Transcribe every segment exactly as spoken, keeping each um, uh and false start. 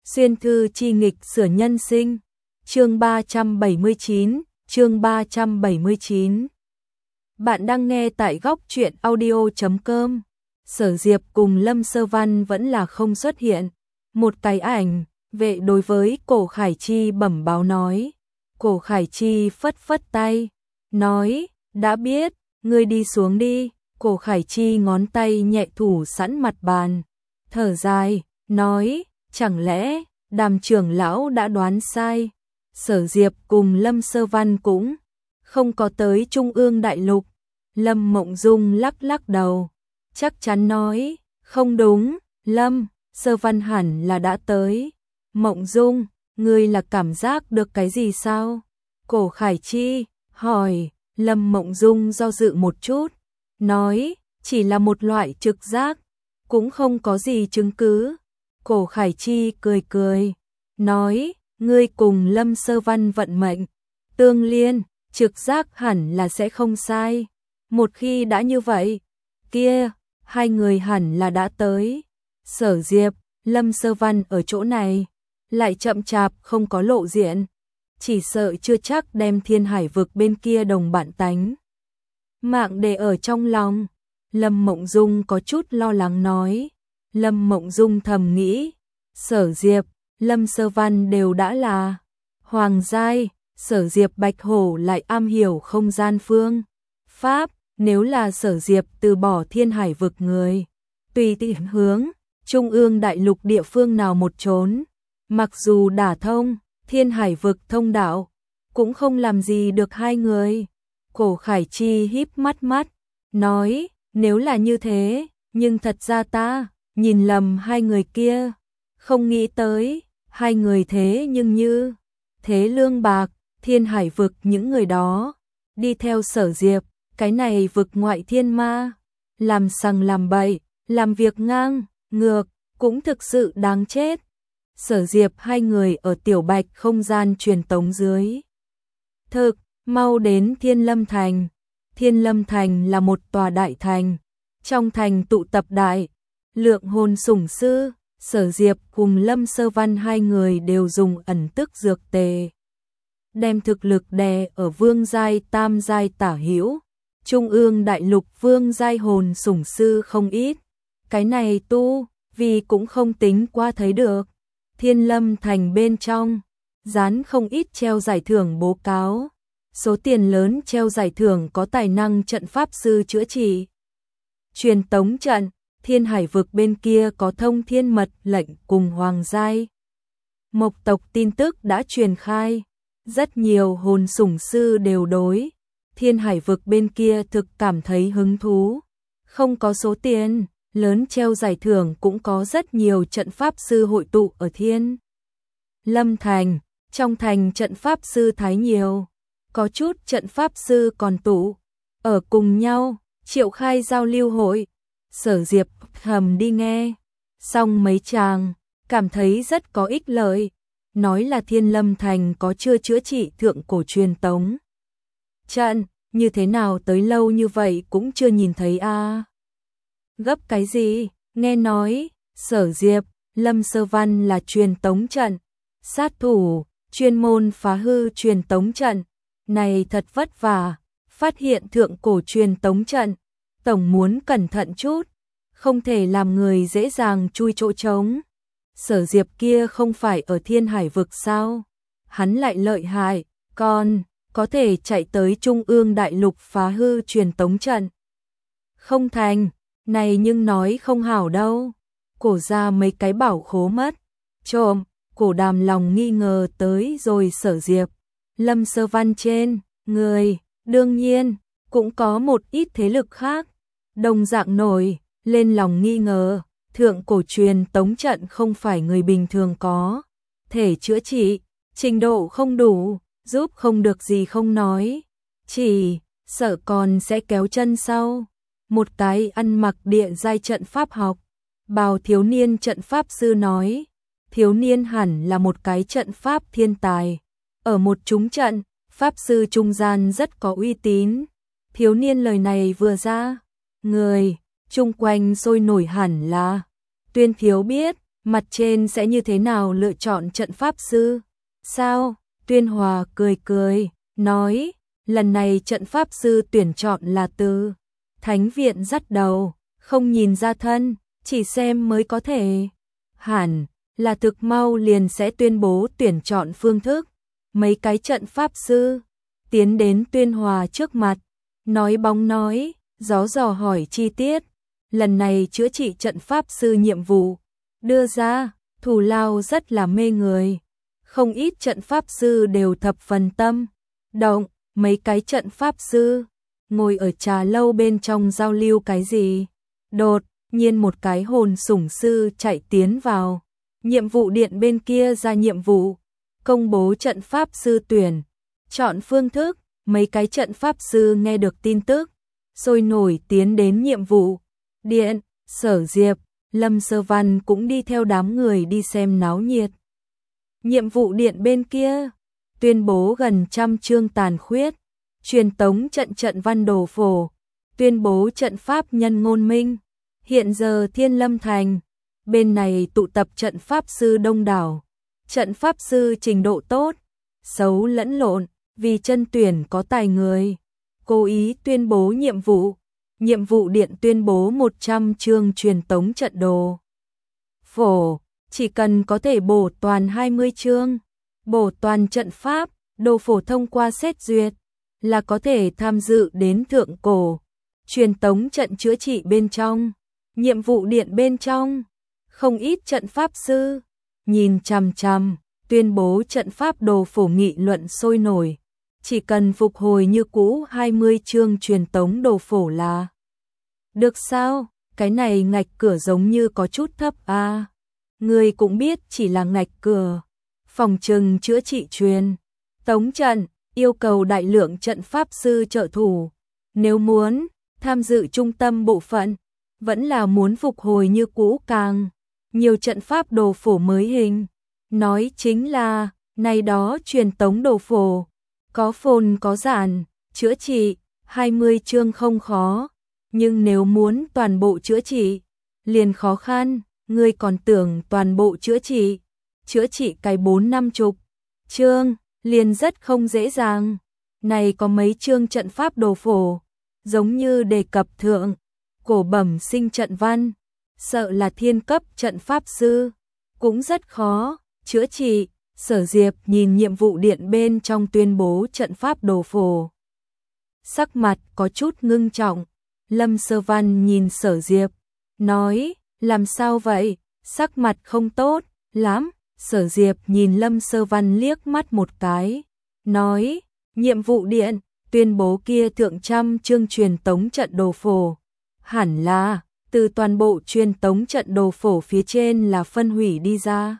Xuyên thư chi nghịch sửa nhân sinh. Chương ba trăm bảy mươi chín, chương ba trăm bảy mươi chín. Bạn đang nghe tại góc truyện audio chấm com. Sở Diệp cùng Lâm Sơ Văn vẫn là không xuất hiện. Một cái ảnh, vệ đối với Cổ Khải Chi bẩm báo nói. Cổ Khải Chi phất phất tay, nói, đã biết, ngươi đi xuống đi. Cổ Khải Chi ngón tay nhẹ thủ sẵn mặt bàn, thở dài, nói, chẳng lẽ Đàm trưởng lão đã đoán sai? Sở Diệp cùng Lâm Sơ Văn cũng không có tới Trung ương đại lục. Lâm Mộng Dung lắc lắc đầu, chắc chắn nói, không đúng, Lâm, Sơ Văn hẳn là đã tới. Mộng Dung, ngươi là cảm giác được cái gì sao? Cổ Khải Chi hỏi. Lâm Mộng Dung do dự một chút, nói, chỉ là một loại trực giác, cũng không có gì chứng cứ. Cổ Khải Chi cười cười, nói, ngươi cùng Lâm Sơ Văn vận mệnh tương liên, trực giác hẳn là sẽ không sai. Một khi đã như vậy, kia, hai người hẳn là đã tới. Sở Diệp, Lâm Sơ Văn ở chỗ này, lại chậm chạp không có lộ diện, chỉ sợ chưa chắc đem Thiên Hải vực bên kia đồng bạn tánh mạng để ở trong lòng. Lâm Mộng Dung có chút lo lắng nói. Lâm Mộng Dung thầm nghĩ, Sở Diệp, Lâm Sơ Văn đều đã là hoàng giai, Sở Diệp Bạch Hổ lại am hiểu không gian phương pháp, nếu là Sở Diệp từ bỏ Thiên Hải vực người, tùy tiện hướng Trung ương đại lục địa phương nào một trốn, mặc dù đả thông Thiên Hải vực thông đạo, cũng không làm gì được hai người. Cổ Khải Chi híp mắt mắt, nói, nếu là như thế, nhưng thật ra ta nhìn lầm hai người kia, không nghĩ tới, hai người thế nhưng như thế lương bạc, Thiên Hải vực những người đó, đi theo Sở Diệp, cái này vực ngoại thiên ma, làm sằng làm bậy, làm việc ngang, ngược, cũng thực sự đáng chết. Sở Diệp hai người ở Tiểu Bạch không gian truyền tống dưới thực, mau đến Thiên Lâm Thành. Thiên Lâm Thành là một tòa đại thành, trong thành tụ tập đại lượng hồn sủng sư. Sở Diệp cùng Lâm Sơ Văn hai người đều dùng ẩn tức dược tề, đem thực lực đè ở vương giai tam giai tả hữu. Trung ương đại lục vương giai hồn sủng sư không ít, cái này tu vì cũng không tính qua thấy được. Thiên Lâm Thành bên trong dán không ít treo giải thưởng bố cáo, số tiền lớn treo giải thưởng có tài năng trận pháp sư chữa trị, truyền tống trận. Thiên Hải vực bên kia có thông thiên mật lệnh cùng hoàng giai mộc tộc tin tức đã truyền khai, rất nhiều hồn sủng sư đều đối Thiên Hải vực bên kia thực cảm thấy hứng thú. Không có số tiền lớn treo giải thưởng, cũng có rất nhiều trận pháp sư hội tụ ở Thiên Lâm Thành. Trong thành trận pháp sư thái nhiều, có chút trận pháp sư còn tụ ở cùng nhau triệu khai giao lưu hội. Sở Diệp hầm đi nghe xong mấy chàng, cảm thấy rất có ích lợi, nói là Thiên Lâm Thành có chưa chữa trị thượng cổ truyền tống trận, như thế nào tới lâu như vậy cũng chưa nhìn thấy a. À. Gấp cái gì? Nghe nói Sở Diệp, Lâm Sơ Văn là truyền tống trận sát thủ, chuyên môn phá hư truyền tống trận, này thật vất vả phát hiện thượng cổ truyền tống trận, tổng muốn cẩn thận chút, không thể làm người dễ dàng chui chỗ trống. Sở Diệp kia không phải ở Thiên Hải vực sao? Hắn lại lợi hại, còn có thể chạy tới Trung ương đại lục phá hư truyền tống trận. Không thành, này nhưng nói không hảo đâu. Cổ ra mấy cái bảo khố mất, trộm. Cổ Đàm lòng nghi ngờ tới rồi. Sở Diệp, Lâm Sơ Văn trên người, đương nhiên cũng có một ít thế lực khác đồng dạng nổi lên lòng nghi ngờ. Thượng cổ truyền tống trận không phải người bình thường có thể chữa trị, trình độ không đủ, giúp không được gì không nói, chỉ sợ còn sẽ kéo chân sau. Một cái ăn mặc địa giai trận pháp học bào thiếu niên trận pháp sư nói. Thiếu niên hẳn là một cái trận pháp thiên tài, ở một chúng trận pháp sư trung gian rất có uy tín. Thiếu niên lời này vừa ra, người chung quanh sôi nổi, hẳn là Tuyên Thiếu biết, mặt trên sẽ như thế nào lựa chọn trận pháp sư? Sao? Tuyên Hòa cười cười, nói, lần này trận pháp sư tuyển chọn là từ Thánh viện dắt đầu, không nhìn ra thân, chỉ xem mới có thể. Hẳn là thực mau liền sẽ tuyên bố tuyển chọn phương thức. Mấy cái trận pháp sư tiến đến Tuyên Hòa trước mặt, nói bóng nói, gió dò hỏi chi tiết. Lần này chữa trị trận pháp sư nhiệm vụ đưa ra, thù lao rất là mê người. Không ít trận pháp sư đều thập phần tâm động. Mấy cái trận pháp sư ngồi ở trà lâu bên trong giao lưu cái gì. Đột nhiên một cái hồn sủng sư chạy tiến vào. Nhiệm vụ điện bên kia ra nhiệm vụ, công bố trận pháp sư tuyển chọn phương thức. Mấy cái trận pháp sư nghe được tin tức, sôi nổi tiến đến nhiệm vụ điện. Sở Diệp, Lâm Sơ Văn cũng đi theo đám người đi xem náo nhiệt. Nhiệm vụ điện bên kia tuyên bố gần trăm chương tàn khuyết, truyền tống trận trận văn đồ phổ, tuyên bố trận pháp nhân ngôn minh. Hiện giờ Thiên Lâm Thành bên này tụ tập trận pháp sư đông đảo, trận pháp sư trình độ tốt, xấu lẫn lộn, vì chân tuyển có tài người, cố ý tuyên bố nhiệm vụ. Nhiệm vụ điện tuyên bố một trăm chương truyền tống trận đồ phổ, chỉ cần có thể bổ toàn hai mươi chương, bổ toàn trận pháp, đồ phổ thông qua xét duyệt, là có thể tham dự đến thượng cổ truyền tống trận chữa trị bên trong. Nhiệm vụ điện bên trong, không ít trận pháp sư nhìn chằm chằm tuyên bố trận pháp đồ phổ nghị luận sôi nổi. Chỉ cần phục hồi như cũ hai mươi chương truyền tống đồ phổ là được sao? Cái này ngạch cửa giống như có chút thấp a. À, người cũng biết chỉ là ngạch cửa. Phòng trừng chữa trị truyền tống trận yêu cầu đại lượng trận pháp sư trợ thủ. Nếu muốn tham dự trung tâm bộ phận, vẫn là muốn phục hồi như cũ càng nhiều trận pháp đồ phổ mới hình. Nói chính là, này đó truyền tống đồ phổ, có phồn có giản, chữa trị, hai mươi chương không khó. Nhưng nếu muốn toàn bộ chữa trị, liền khó khăn. Ngươi còn tưởng toàn bộ chữa trị, chữa trị cái bốn năm chục chương, liền rất không dễ dàng. Này có mấy chương trận pháp đồ phổ, giống như đề cập thượng cổ bẩm sinh trận văn, sợ là thiên cấp trận pháp sư, cũng rất khó chữa trị. Sở Diệp nhìn nhiệm vụ điện bên trong tuyên bố trận pháp đồ phổ, sắc mặt có chút ngưng trọng. Lâm Sơ Văn nhìn Sở Diệp, nói, làm sao vậy, sắc mặt không tốt lắm. Sở Diệp nhìn Lâm Sơ Văn liếc mắt một cái, nói, nhiệm vụ điện tuyên bố kia thượng trăm chương truyền tống trận đồ phổ, hẳn là từ toàn bộ truyền tống trận đồ phổ phía trên là phân hủy đi ra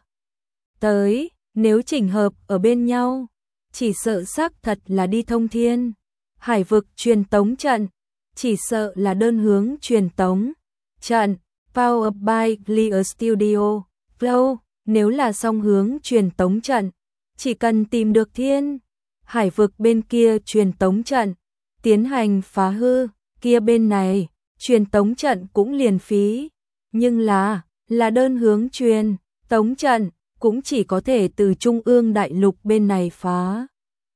tới. Nếu chỉnh hợp ở bên nhau, chỉ sợ xác thật là đi thông thiên hải vực truyền tống trận, chỉ sợ là đơn hướng truyền tống trận. Powered by Clear Studio Flow, nếu là song hướng truyền tống trận, chỉ cần tìm được thiên hải vực bên kia truyền tống trận, tiến hành phá hư, kia bên này truyền tống trận cũng liền phí. Nhưng là, là đơn hướng truyền tống trận, cũng chỉ có thể từ trung ương đại lục bên này phá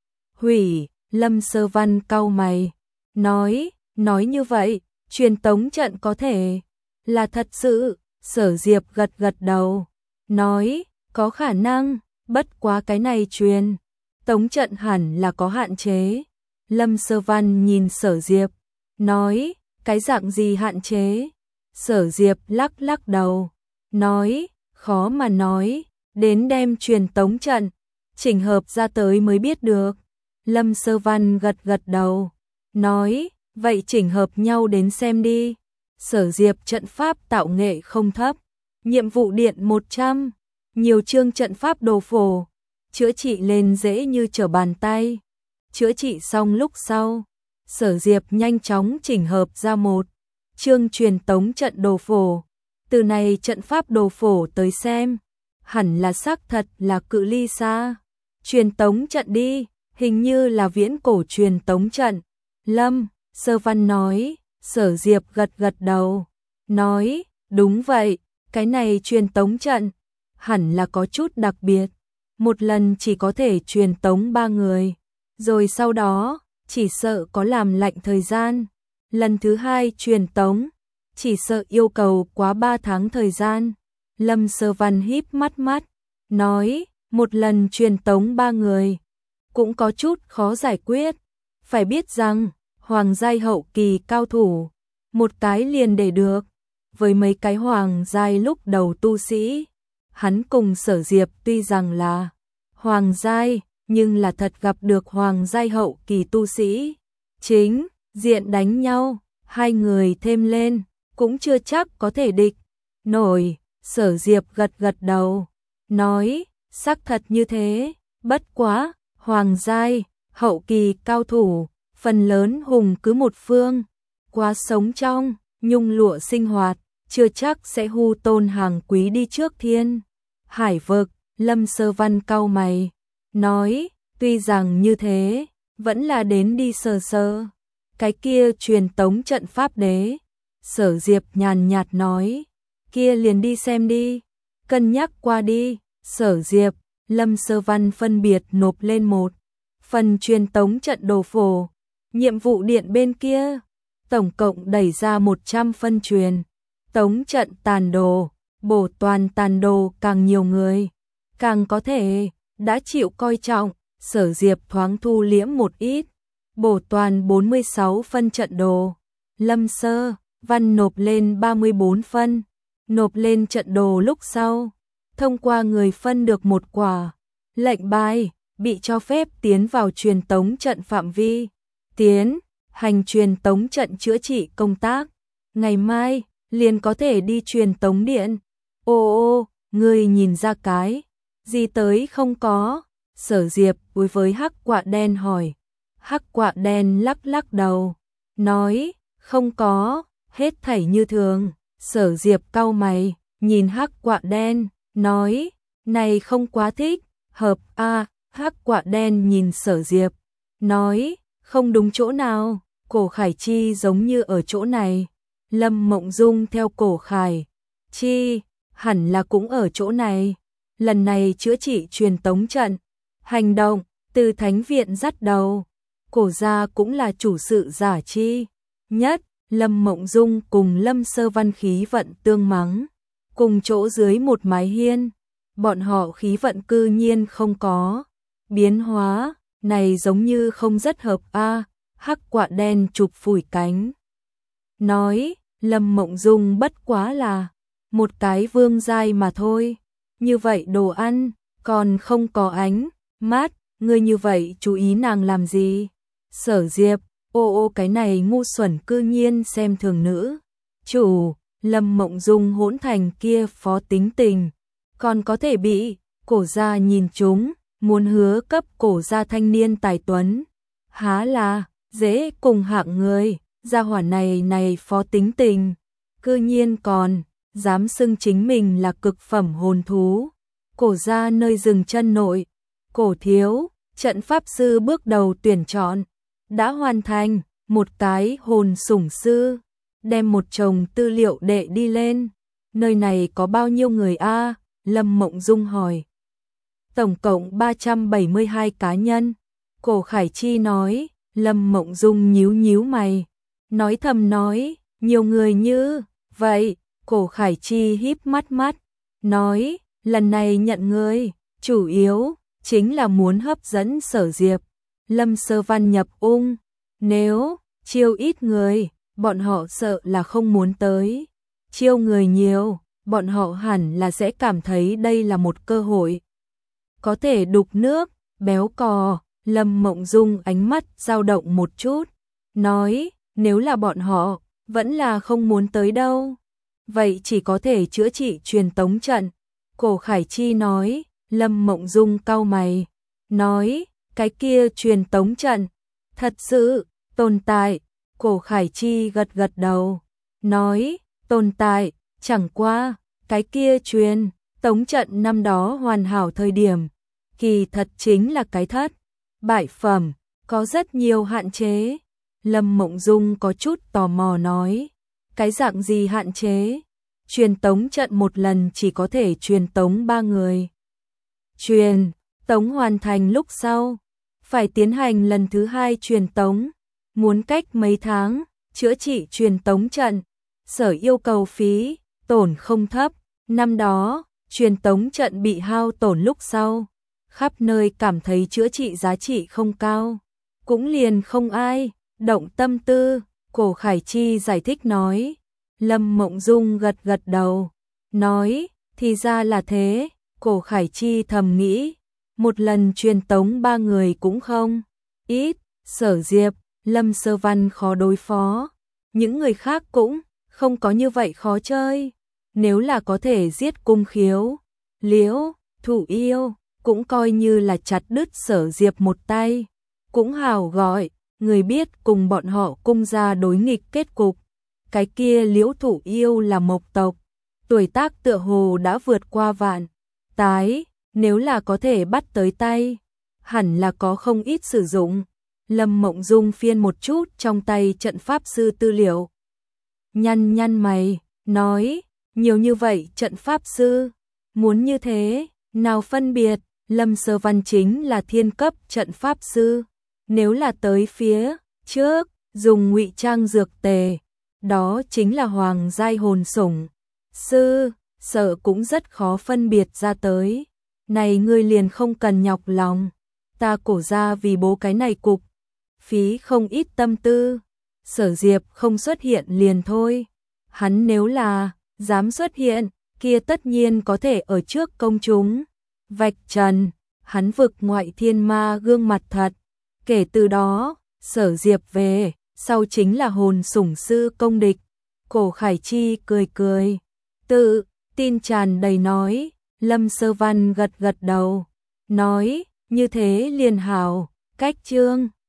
hủy. Lâm Sơ Văn cau mày, nói, nói như vậy, truyền tống trận có thể là thật sự. Sở Diệp gật gật đầu, nói, có khả năng, bất quá cái này truyền tống trận hẳn là có hạn chế. Lâm Sơ Văn nhìn Sở Diệp, nói, cái dạng gì hạn chế? Sở Diệp lắc lắc đầu, nói, khó mà nói, đến đem truyền tống trận chỉnh hợp ra tới mới biết được. Lâm Sơ Văn gật gật đầu, nói, vậy chỉnh hợp nhau đến xem đi. Sở Diệp trận pháp tạo nghệ không thấp, nhiệm vụ điện một trăm, nhiều chương trận pháp đồ phổ, chữa trị lên dễ như trở bàn tay. Chữa trị xong lúc sau, Sở Diệp nhanh chóng chỉnh hợp ra một chương truyền tống trận đồ phổ. Từ này trận pháp đồ phổ tới xem, hẳn là xác thật là cự ly xa truyền tống trận đi, hình như là viễn cổ truyền tống trận. Lâm Sơ Văn nói. Sở Diệp gật gật đầu, nói, đúng vậy, cái này truyền tống trận hẳn là có chút đặc biệt. Một lần chỉ có thể truyền tống ba người, rồi sau đó, chỉ sợ có làm lạnh thời gian. Lần thứ hai truyền tống, chỉ sợ yêu cầu quá ba tháng thời gian. Lâm Sơ Văn híp mắt mắt, nói, một lần truyền tống ba người, cũng có chút khó giải quyết. Phải biết rằng, hoàng giai hậu kỳ cao thủ, một cái liền để được. Với mấy cái hoàng giai lúc đầu tu sĩ, hắn cùng Sở Diệp tuy rằng là hoàng giai, nhưng là thật gặp được hoàng giai hậu kỳ tu sĩ. Chính diện đánh nhau, hai người thêm lên, cũng chưa chắc có thể địch nổi. Sở Diệp gật gật đầu, nói, xác thật như thế, bất quá, hoàng giai, hậu kỳ cao thủ, phần lớn hùng cứ một phương, quá sống trong nhung lụa sinh hoạt, chưa chắc sẽ hu tôn hàng quý đi trước thiên hải vực. Lâm Sơ Văn cau mày, nói, tuy rằng như thế, vẫn là đến đi sờ sờ. Cái kia truyền tống trận pháp đế. Sở Diệp nhàn nhạt nói, kia liền đi xem đi, cân nhắc qua đi. Sở Diệp, Lâm Sơ Văn phân biệt nộp lên một phần truyền tống trận đồ phổ. Nhiệm vụ điện bên kia, tổng cộng đẩy ra một trăm phân truyền tống trận tàn đồ, bổ toàn tàn đồ càng nhiều người, càng có thể, đã chịu coi trọng. Sở Diệp thoáng thu liễm một ít, bổ toàn bốn mươi sáu phân trận đồ. Lâm Sơ Văn nộp lên ba mươi bốn phân, nộp lên trận đồ lúc sau, thông qua người phân được một quả lệnh bài, bị cho phép tiến vào truyền tống trận phạm vi, tiến hành truyền tống trận chữa trị công tác. Ngày mai, liền có thể đi truyền tống điện. Ô ô, ngươi nhìn ra cái gì tới không có? Sở Diệp đối với Hắc Quạ Đen hỏi. Hắc Quạ Đen lắc lắc đầu, nói, không có, hết thảy như thường. Sở Diệp cau mày, nhìn Hắc Quạ Đen, nói, này không quá thích hợp a. À, Hắc Quạ Đen nhìn Sở Diệp, nói, không đúng chỗ nào, Cổ Khải Chi giống như ở chỗ này. Lâm Mộng Dung theo Cổ Khải Chi, hẳn là cũng ở chỗ này. Lần này chữa trị truyền tống trận, hành động, từ thánh viện dắt đầu, Cổ gia cũng là chủ sự giả chi nhất. Lâm Mộng Dung cùng Lâm Sơ Văn khí vận tương mắng, cùng chỗ dưới một mái hiên, bọn họ khí vận cư nhiên không có biến hóa, này giống như không rất hợp a. À, Hắc Quạ Đen chụp phủi cánh, nói, Lâm Mộng Dung bất quá là một cái vương giai mà thôi, như vậy đồ ăn còn không có ánh mát, ngươi như vậy chú ý nàng làm gì? Sở Diệp, ô ô cái này ngu xuẩn cư nhiên xem thường nữ chủ. Lâm Mộng Dung hỗn thành kia phó tính tình, còn có thể bị Cổ gia nhìn chúng, muốn hứa cấp Cổ gia thanh niên tài tuấn, há là dễ cùng hạng người. Gia hỏa này này phó tính tình, cư nhiên còn dám xưng chính mình là cực phẩm hồn thú. Cổ gia nơi dừng chân nội, Cổ thiếu, trận pháp sư bước đầu tuyển chọn đã hoàn thành, một cái hồn sủng sư, đem một chồng tư liệu đệ đi lên. Nơi này có bao nhiêu người a? À? Lâm Mộng Dung hỏi. Tổng cộng ba trăm bảy mươi hai cá nhân. Cổ Khải Chi nói. Lâm Mộng Dung nhíu nhíu mày, nói thầm nói, nhiều người như vậy. Cổ Khải Chi híp mắt mắt, nói, lần này nhận người, chủ yếu chính là muốn hấp dẫn Sở Diệp, Lâm Sơ Văn nhập ung. Nếu chiêu ít người, bọn họ sợ là không muốn tới. Chiêu người nhiều, bọn họ hẳn là sẽ cảm thấy đây là một cơ hội. Có thể đục nước, béo cò. Lâm Mộng Dung ánh mắt dao động một chút, nói, nếu là bọn họ, vẫn là không muốn tới đâu. Vậy chỉ có thể chữa trị truyền tống trận. Cổ Khải Chi nói. Lâm Mộng Dung cau mày, nói, cái kia truyền tống trận, thật sự tồn tại. Cổ Khải Chi gật gật đầu, nói, tồn tại, chẳng qua, cái kia truyền tống trận năm đó hoàn hảo thời điểm, kỳ thật chính là cái thất bại phẩm, có rất nhiều hạn chế. Lâm Mộng Dung có chút tò mò nói, cái dạng gì hạn chế? truyền tống trận một lần chỉ có thể truyền tống ba người. Truyền tống hoàn thành lúc sau, phải tiến hành lần thứ hai truyền tống, muốn cách mấy tháng chữa trị truyền tống trận, Sở yêu cầu phí tổn không thấp. Năm đó, truyền tống trận bị hao tổn lúc sau, khắp nơi cảm thấy chữa trị giá trị không cao, cũng liền không ai động tâm tư. Cổ Khải Chi giải thích nói. Lâm Mộng Dung gật gật đầu, nói, thì ra là thế. Cổ Khải Chi thầm nghĩ, một lần truyền tống ba người cũng không ít. Sở Diệp, Lâm Sơ Văn khó đối phó, những người khác cũng không có như vậy khó chơi. Nếu là có thể giết Cung Khiếu, Liễu, Thủ Yêu, cũng coi như là chặt đứt Sở Diệp một tay, cũng hào gọi người biết cùng bọn họ Cung gia đối nghịch kết cục. Cái kia Liễu Thủ Yêu là mộc tộc, tuổi tác tựa hồ đã vượt qua vạn tái, nếu là có thể bắt tới tay, hẳn là có không ít sử dụng. Lâm Mộng Dung phiên một chút trong tay trận pháp sư tư liệu, nhăn nhăn mày, nói, nhiều như vậy trận pháp sư, muốn như thế, nào phân biệt. Lâm Sơ Văn chính là thiên cấp trận pháp sư, nếu là tới phía trước dùng ngụy trang dược tề, đó chính là hoàng giai hồn sủng sư, sợ cũng rất khó phân biệt ra tới. Này ngươi liền không cần nhọc lòng, ta Cổ gia vì bố cái này cục phí không ít tâm tư. Sở Diệp không xuất hiện liền thôi, hắn nếu là dám xuất hiện, kia tất nhiên có thể ở trước công chúng vạch trần hắn vực ngoại thiên ma gương mặt thật. Kể từ đó, Sở Diệp về sau chính là hồn sủng sư công địch. Cổ Khải Chi cười cười, tự tin tràn đầy nói. Lâm Sơ Văn gật gật đầu, nói, như thế liền hảo. Cách chương